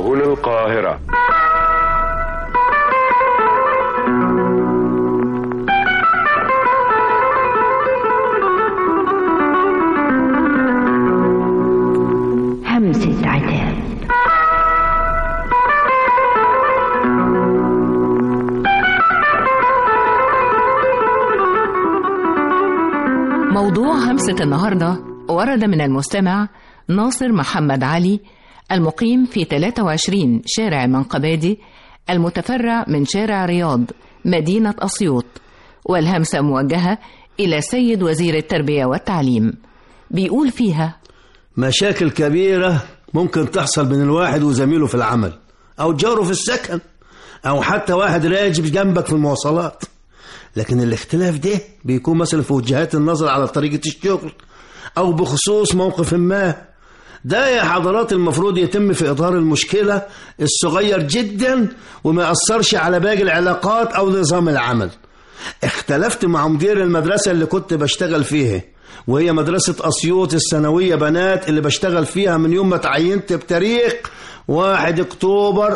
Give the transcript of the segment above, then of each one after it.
هنا القاهرة. همسة عتاب. موضوع همسة النهاردة ورد من المستمع ناصر محمد علي المقيم في 23 شارع منقبادي المتفرع من شارع رياض مدينة أسيوط، والهمسة موجهة إلى سيد وزير التربية والتعليم. بيقول فيها: مشاكل كبيرة ممكن تحصل بين الواحد وزميله في العمل أو جاره في السكن أو حتى واحد راجب جنبك في المواصلات، لكن الاختلاف ده بيكون مثلا في وجهات النظر على طريقة الشغل أو بخصوص موقف ما. ده يا حضرات المفروض يتم في إطار المشكلة الصغير جدا وما يأثرش على باقي العلاقات أو نظام العمل. اختلفت مع مدير المدرسة اللي كنت بشتغل فيها، وهي مدرسة أسيوط الثانوية بنات اللي بشتغل فيها من يوم ما تعينت بتاريخ 1 أكتوبر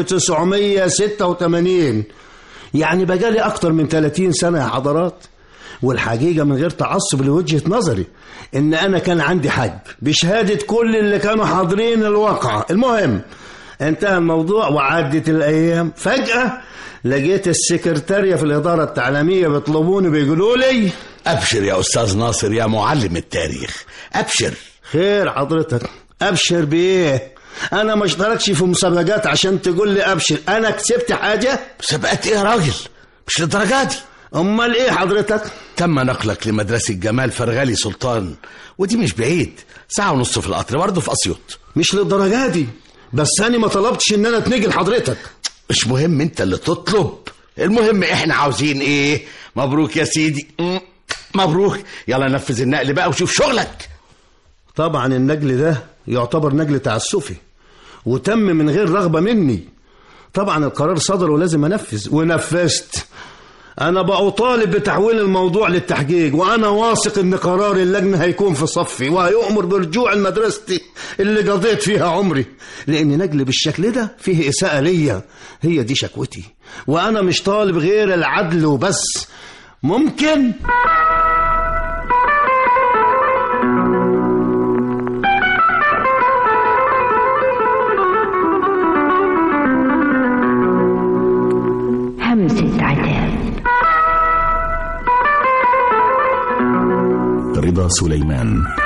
1986، يعني بقالي أكتر من 30 سنة يا حضرات. والحقيقة من غير تعصب لوجهة نظري إن أنا كان عندي حق بشهادة كل اللي كانوا حاضرين الواقعة. المهم انتهى الموضوع وعدت الأيام، فجأة لقيت السكرتارية في الإدارة التعليمية بيطلبوني بيقولوا لي: أبشر يا أستاذ ناصر يا معلم التاريخ، أبشر. خير حضرتك؟ أبشر بإيه؟ أنا ما اشتركش في مسابقات عشان تقول لي أبشر. أنا كسبت حاجة؟ مسابقات إيه يا راجل؟ مش للدرجة دي. أمال إيه حضرتك؟ تم نقلك لمدرسة جمال فرغالي سلطان، ودي مش بعيد، 1.5 ساعة في القطر، برضه في أسيوط. مش للدرجة دي، بس أنا ما طلبتش إن أنا اتنقل حضرتك. مش مهم أنت اللي تطلب، المهم إحنا عاوزين إيه. مبروك يا سيدي، مبروك. يلا نفذ النقل بقى وشوف شغلك. طبعا النقل ده يعتبر نقل تعسفي وتم من غير رغبة مني. طبعا القرار صدر ولازم أنفذ، ونفذت. أنا بطالب بتحويل الموضوع للتحقيق، وأنا واثق إن قرار اللجنة هيكون في صفي وهيؤمر برجوع لمدرستي اللي قضيت فيها عمري، لأن نقل بالشكل ده فيه إساءة ليا. هي دي شكوتي، وأنا مش طالب غير العدل وبس. ممكن همسة عتاب. رضا سليمان.